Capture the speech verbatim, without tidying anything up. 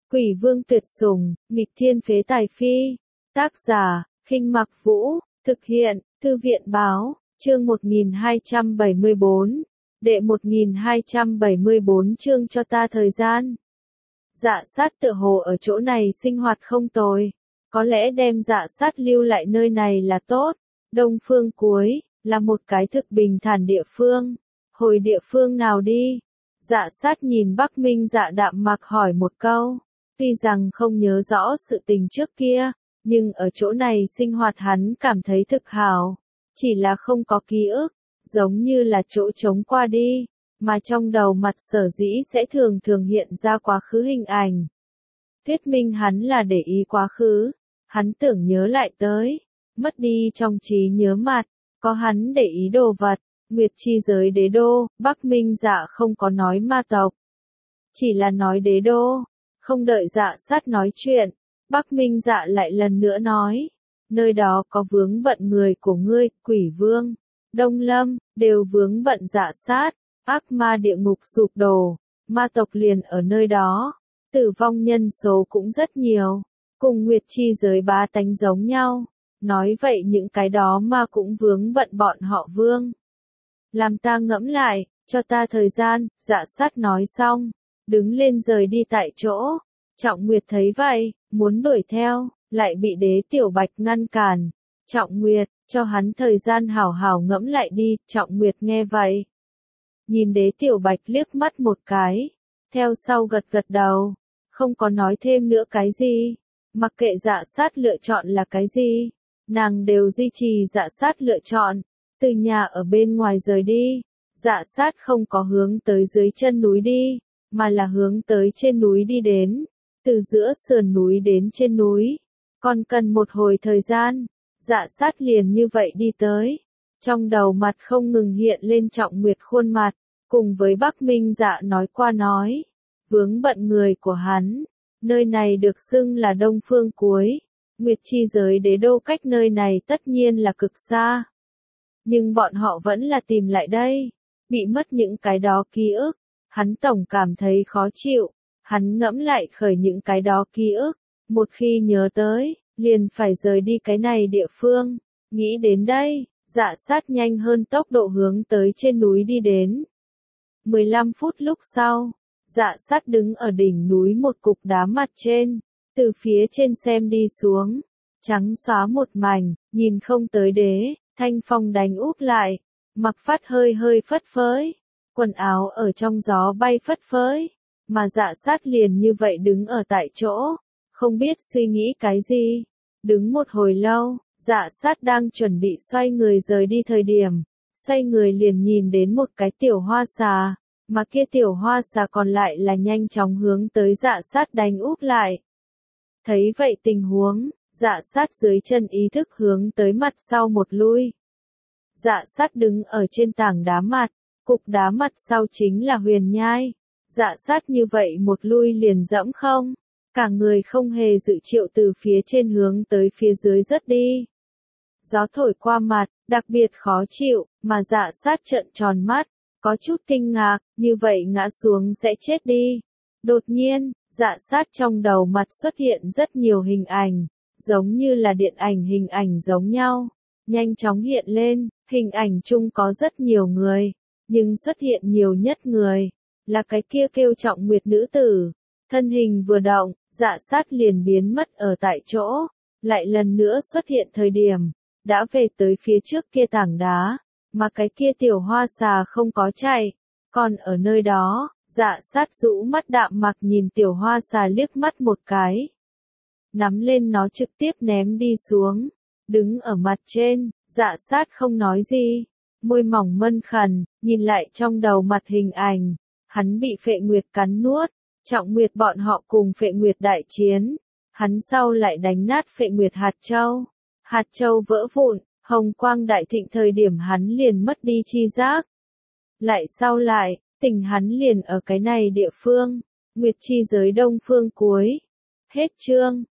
Quỷ vương tuyệt sủng, nghịch thiên phế tài phi. Tác giả, Khinh Mặc Vũ, thực hiện, Thư viện báo, chương một nghìn hai trăm bảy mươi bốn. Đệ một nghìn hai trăm bảy mươi bốn chương cho ta thời gian. Dạ sát tựa hồ ở chỗ này sinh hoạt không tồi. Có lẽ đem dạ sát lưu lại nơi này là tốt. Đông phương cuối, là một cái thực bình thản địa phương. Hồi địa phương nào đi? Dạ sát nhìn Bắc Minh Dạ đạm mạc hỏi một câu. Tuy rằng không nhớ rõ sự tình trước kia, nhưng ở chỗ này sinh hoạt hắn cảm thấy thực hảo. Chỉ là không có ký ức, giống như là chỗ trống qua đi, mà trong đầu mặt sở dĩ sẽ thường thường hiện ra quá khứ hình ảnh. Thuyết minh hắn là để ý quá khứ, hắn tưởng nhớ lại tới, mất đi trong trí nhớ mặt, có hắn để ý đồ vật. Nguyệt chi giới đế đô, Bắc Minh Dạ không có nói ma tộc, chỉ là nói đế đô. Không đợi Dạ sát nói chuyện, Bắc Minh Dạ lại lần nữa nói, nơi đó có vướng bận người của ngươi, Quỷ Vương, Đông Lâm, đều vướng bận Dạ sát, ác ma địa ngục sụp đổ, ma tộc liền ở nơi đó, tử vong nhân số cũng rất nhiều, cùng Nguyệt chi giới bá tánh giống nhau, nói vậy những cái đó ma cũng vướng bận bọn họ Vương. Làm ta ngẫm lại, cho ta thời gian, Dạ sát nói xong, đứng lên rời đi tại chỗ. Trọng Nguyệt thấy vậy, muốn đuổi theo, lại bị Đế Tiểu Bạch ngăn cản. Trọng Nguyệt, cho hắn thời gian hảo hảo ngẫm lại đi, Trọng Nguyệt nghe vậy. Nhìn Đế Tiểu Bạch liếc mắt một cái, theo sau gật gật đầu, không có nói thêm nữa cái gì. Mặc kệ Dạ sát lựa chọn là cái gì, nàng đều duy trì Dạ sát lựa chọn. Từ nhà ở bên ngoài rời đi, Dạ sát không có hướng tới dưới chân núi đi, mà là hướng tới trên núi đi đến. Từ giữa sườn núi đến trên núi, còn cần một hồi thời gian, Dạ sát liền như vậy đi tới. Trong đầu mặt không ngừng hiện lên Trọng Nguyệt khuôn mặt, cùng với Bắc Minh Dạ nói qua nói, vướng bận người của hắn, nơi này được xưng là Đông Phương Cuối, Nguyệt chi giới đế đô cách nơi này tất nhiên là cực xa. Nhưng bọn họ vẫn là tìm lại đây, bị mất những cái đó ký ức, hắn tổng cảm thấy khó chịu. Hắn ngẫm lại khởi những cái đó ký ức, một khi nhớ tới, liền phải rời đi cái này địa phương. Nghĩ đến đây, Dạ sát nhanh hơn tốc độ hướng tới trên núi đi đến. mười lăm phút lúc sau, Dạ sát đứng ở đỉnh núi một cục đá mặt trên, từ phía trên xem đi xuống, trắng xóa một mảnh, nhìn không tới đế, thanh phong đánh úp lại, mặc phát hơi hơi phất phới, quần áo ở trong gió bay phất phới. Mà Dạ sát liền như vậy đứng ở tại chỗ, không biết suy nghĩ cái gì. Đứng một hồi lâu, Dạ sát đang chuẩn bị xoay người rời đi thời điểm, xoay người liền nhìn đến một cái tiểu hoa xà, mà kia tiểu hoa xà còn lại là nhanh chóng hướng tới Dạ sát đánh úp lại. Thấy vậy tình huống, Dạ sát dưới chân ý thức hướng tới mặt sau một lui. Dạ sát đứng ở trên tảng đá mặt, cục đá mặt sau chính là huyền nhai. Dạ sát như vậy một lui liền dẫm không, cả người không hề dự triệu từ phía trên hướng tới phía dưới rớt đi. Gió thổi qua mặt, đặc biệt khó chịu, mà Dạ sát trợn tròn mắt, có chút kinh ngạc, như vậy ngã xuống sẽ chết đi. Đột nhiên, Dạ sát trong đầu mặt xuất hiện rất nhiều hình ảnh, giống như là điện ảnh hình ảnh giống nhau, nhanh chóng hiện lên, hình ảnh chung có rất nhiều người, nhưng xuất hiện nhiều nhất người là cái kia kêu Trọng Nguyệt nữ tử. Thân hình vừa động, Dạ sát liền biến mất ở tại chỗ, lại lần nữa xuất hiện thời điểm, đã về tới phía trước kia tảng đá, mà cái kia tiểu hoa xà không có chạy, còn ở nơi đó. Dạ sát rũ mắt đạm mặc nhìn tiểu hoa xà liếc mắt một cái, nắm lên nó trực tiếp ném đi xuống, đứng ở mặt trên. Dạ sát không nói gì, môi mỏng mân khẩn, nhìn lại trong đầu mặt hình ảnh. Hắn bị Phệ Nguyệt cắn nuốt, Trọng Nguyệt bọn họ cùng Phệ Nguyệt đại chiến, hắn sau lại đánh nát Phệ Nguyệt hạt châu, hạt châu vỡ vụn, hồng quang đại thịnh thời điểm hắn liền mất đi chi giác. Lại sau lại, tình hắn liền ở cái này địa phương, Nguyệt chi giới Đông Phương Cuối. Hết chương.